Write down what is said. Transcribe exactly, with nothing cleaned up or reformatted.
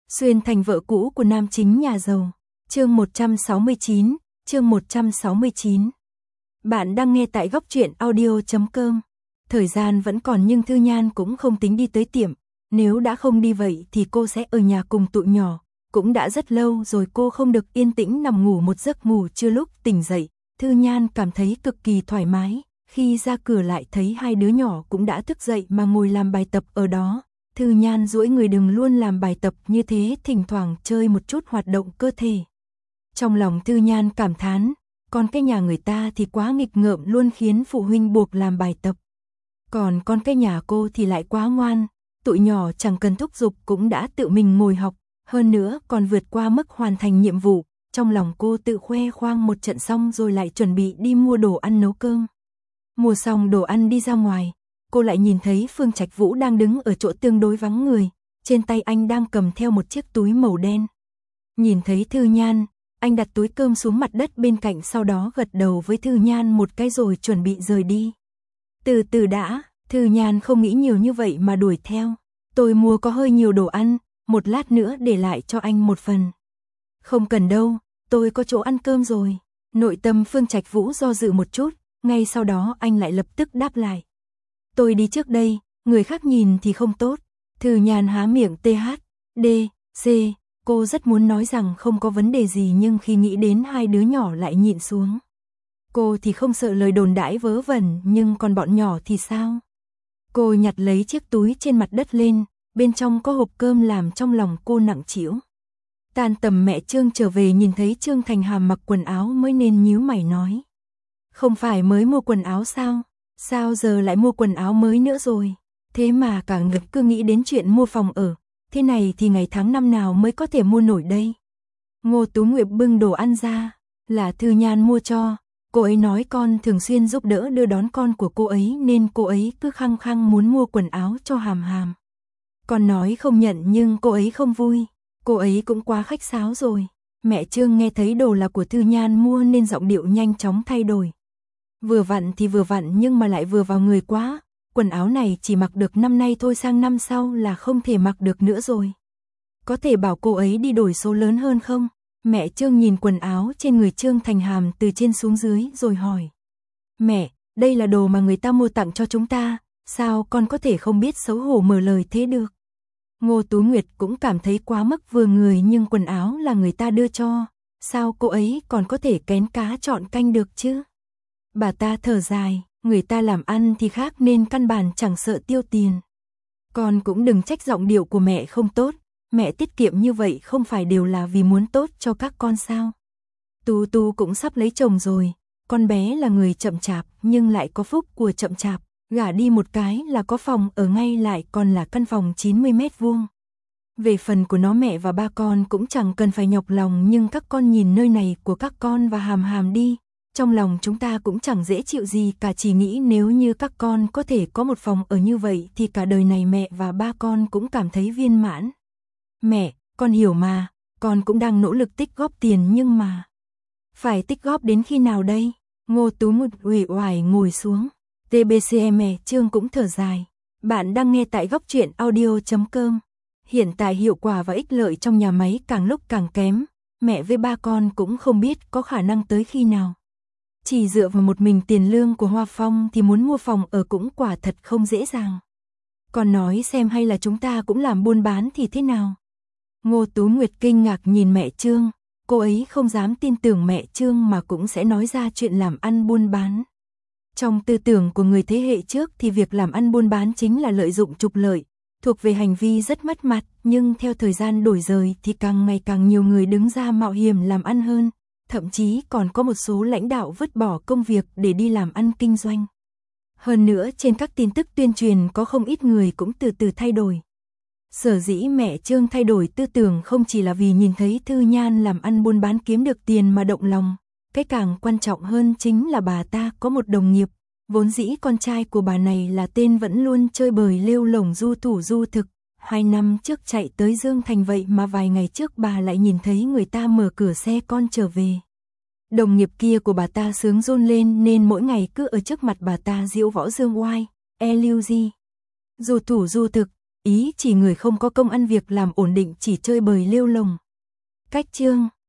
Xuyên thành vợ cũ của nam chính nhà giàu. Chương một trăm sáu mươi chín, chương một trăm sáu mươi chín. Bạn đang nghe tại góc truyện audio chấm com. Thời gian vẫn còn nhưng Thư Nhan cũng không tính đi tới tiệm, nếu đã không đi vậy thì cô sẽ ở nhà cùng tụi nhỏ, cũng đã rất lâu rồi cô không được yên tĩnh nằm ngủ một giấc ngủ trưa. Lúc tỉnh dậy, Thư Nhan cảm thấy cực kỳ thoải mái, khi ra cửa lại thấy hai đứa nhỏ cũng đã thức dậy mà ngồi làm bài tập ở đó. Thư Nhan duỗi người đừng luôn làm bài tập như thế, thỉnh thoảng chơi một chút hoạt động cơ thể. Trong lòng Thư Nhan cảm thán, còn cái nhà người ta thì quá nghịch ngợm, luôn khiến phụ huynh buộc làm bài tập. Còn con cái nhà cô thì lại quá ngoan, tụi nhỏ chẳng cần thúc giục cũng đã tự mình ngồi học, hơn nữa còn vượt qua mức hoàn thành nhiệm vụ. Trong lòng cô tự khoe khoang một trận xong rồi lại chuẩn bị đi mua đồ ăn nấu cơm. Mua xong đồ ăn đi ra ngoài, cô lại nhìn thấy Phương Trạch Vũ đang đứng ở chỗ tương đối vắng người, trên tay anh đang cầm theo một chiếc túi màu đen. Nhìn thấy Thư Nhan, anh đặt túi cơm xuống mặt đất bên cạnh, sau đó gật đầu với Thư Nhan một cái rồi chuẩn bị rời đi. Từ từ đã, Thư Nhan không nghĩ nhiều như vậy mà đuổi theo. Tôi mua có hơi nhiều đồ ăn, một lát nữa để lại cho anh một phần. Không cần đâu, tôi có chỗ ăn cơm rồi. Nội tâm Phương Trạch Vũ do dự một chút, ngay sau đó anh lại lập tức đáp lại. Tôi đi trước đây, người khác nhìn thì không tốt. Thư Nhan há miệng tê hát, đê, xê, cô rất muốn nói rằng không có vấn đề gì nhưng khi nghĩ đến hai đứa nhỏ lại nhịn xuống. Cô thì không sợ lời đồn đãi vớ vẩn, nhưng còn bọn nhỏ thì sao? Cô nhặt lấy chiếc túi trên mặt đất lên, bên trong có hộp cơm làm trong lòng cô nặng trĩu. Tan tầm mẹ Trương trở về nhìn thấy Trương Thành Hàm mặc quần áo mới nên nhíu mày nói. Không phải mới mua quần áo sao? Sao giờ lại mua quần áo mới nữa rồi? Thế mà cả ngực cứ nghĩ đến chuyện mua phòng ở. Thế này thì ngày tháng năm nào mới có thể mua nổi đây? Ngô Tú Nguyệt bưng đồ ăn ra, là Thư Nhan mua cho. Cô ấy nói con thường xuyên giúp đỡ đưa đón con của cô ấy nên cô ấy cứ khăng khăng muốn mua quần áo cho Hàm Hàm. Con nói không nhận nhưng cô ấy không vui. Cô ấy cũng quá khách sáo rồi. Mẹ Trương nghe thấy đồ là của Thư Nhan mua nên giọng điệu nhanh chóng thay đổi. Vừa vặn thì vừa vặn nhưng mà lại vừa vào người quá. Quần áo này chỉ mặc được năm nay thôi, sang năm sau là không thể mặc được nữa rồi. Có thể bảo cô ấy đi đổi số lớn hơn không? Mẹ Trương nhìn quần áo trên người Trương Thành Hàm từ trên xuống dưới rồi hỏi. Mẹ, đây là đồ mà người ta mua tặng cho chúng ta, sao con có thể không biết xấu hổ mở lời thế được? Ngô Tú Nguyệt cũng cảm thấy quá mức vừa người, nhưng quần áo là người ta đưa cho, sao cô ấy còn có thể kén cá chọn canh được chứ? Bà ta thở dài, người ta làm ăn thì khác nên căn bản chẳng sợ tiêu tiền. Con cũng đừng trách giọng điệu của mẹ không tốt, mẹ tiết kiệm như vậy không phải đều là vì muốn tốt cho các con sao? Tú Tú cũng sắp lấy chồng rồi, con bé là người chậm chạp nhưng lại có phúc của chậm chạp, gả đi một cái là có phòng ở ngay, lại còn là căn phòng chín mươi mét vuông. Về phần của nó mẹ và ba con cũng chẳng cần phải nhọc lòng, nhưng các con nhìn nơi này của các con và Hàm Hàm đi. Trong lòng chúng ta cũng chẳng dễ chịu gì cả, chỉ nghĩ nếu như các con có thể có một phòng ở như vậy thì cả đời này mẹ và ba con cũng cảm thấy viên mãn. Mẹ, con hiểu mà, con cũng đang nỗ lực tích góp tiền nhưng mà... Phải tích góp đến khi nào đây? Ngô Tú Nguyệt uể oải ngồi xuống. tê bê xê em e Trương cũng thở dài. Bạn đang nghe tại góc truyện audio chấm com. Hiện tại hiệu quả và ích lợi trong nhà máy càng lúc càng kém. Mẹ với ba con cũng không biết có khả năng tới khi nào. Chỉ dựa vào một mình tiền lương của Hoa Phong thì muốn mua phòng ở cũng quả thật không dễ dàng. Còn nói xem hay là chúng ta cũng làm buôn bán thì thế nào? Ngô Tú Nguyệt kinh ngạc nhìn mẹ Trương, cô ấy không dám tin tưởng mẹ Trương mà cũng sẽ nói ra chuyện làm ăn buôn bán. Trong tư tưởng của người thế hệ trước thì việc làm ăn buôn bán chính là lợi dụng trục lợi, thuộc về hành vi rất mất mặt, nhưng theo thời gian đổi dời thì càng ngày càng nhiều người đứng ra mạo hiểm làm ăn hơn. Thậm chí còn có một số lãnh đạo vứt bỏ công việc để đi làm ăn kinh doanh. Hơn nữa trên các tin tức tuyên truyền có không ít người cũng từ từ thay đổi. Sở dĩ mẹ Trương thay đổi tư tưởng không chỉ là vì nhìn thấy Thư Nhan làm ăn buôn bán kiếm được tiền mà động lòng. Cái càng quan trọng hơn chính là bà ta có một đồng nghiệp, vốn dĩ con trai của bà này là tên vẫn luôn chơi bời lêu lổng du thủ du thực. Hai năm trước chạy tới Dương Thành vậy mà vài ngày trước bà lại nhìn thấy người ta mở cửa xe con trở về. Đồng nghiệp kia của bà ta sướng run lên nên mỗi ngày cứ ở trước mặt bà ta diễu võ dương oai, e lưu di. Du thủ du thực, ý chỉ người không có công ăn việc làm ổn định chỉ chơi bời lêu lồng. Cách chương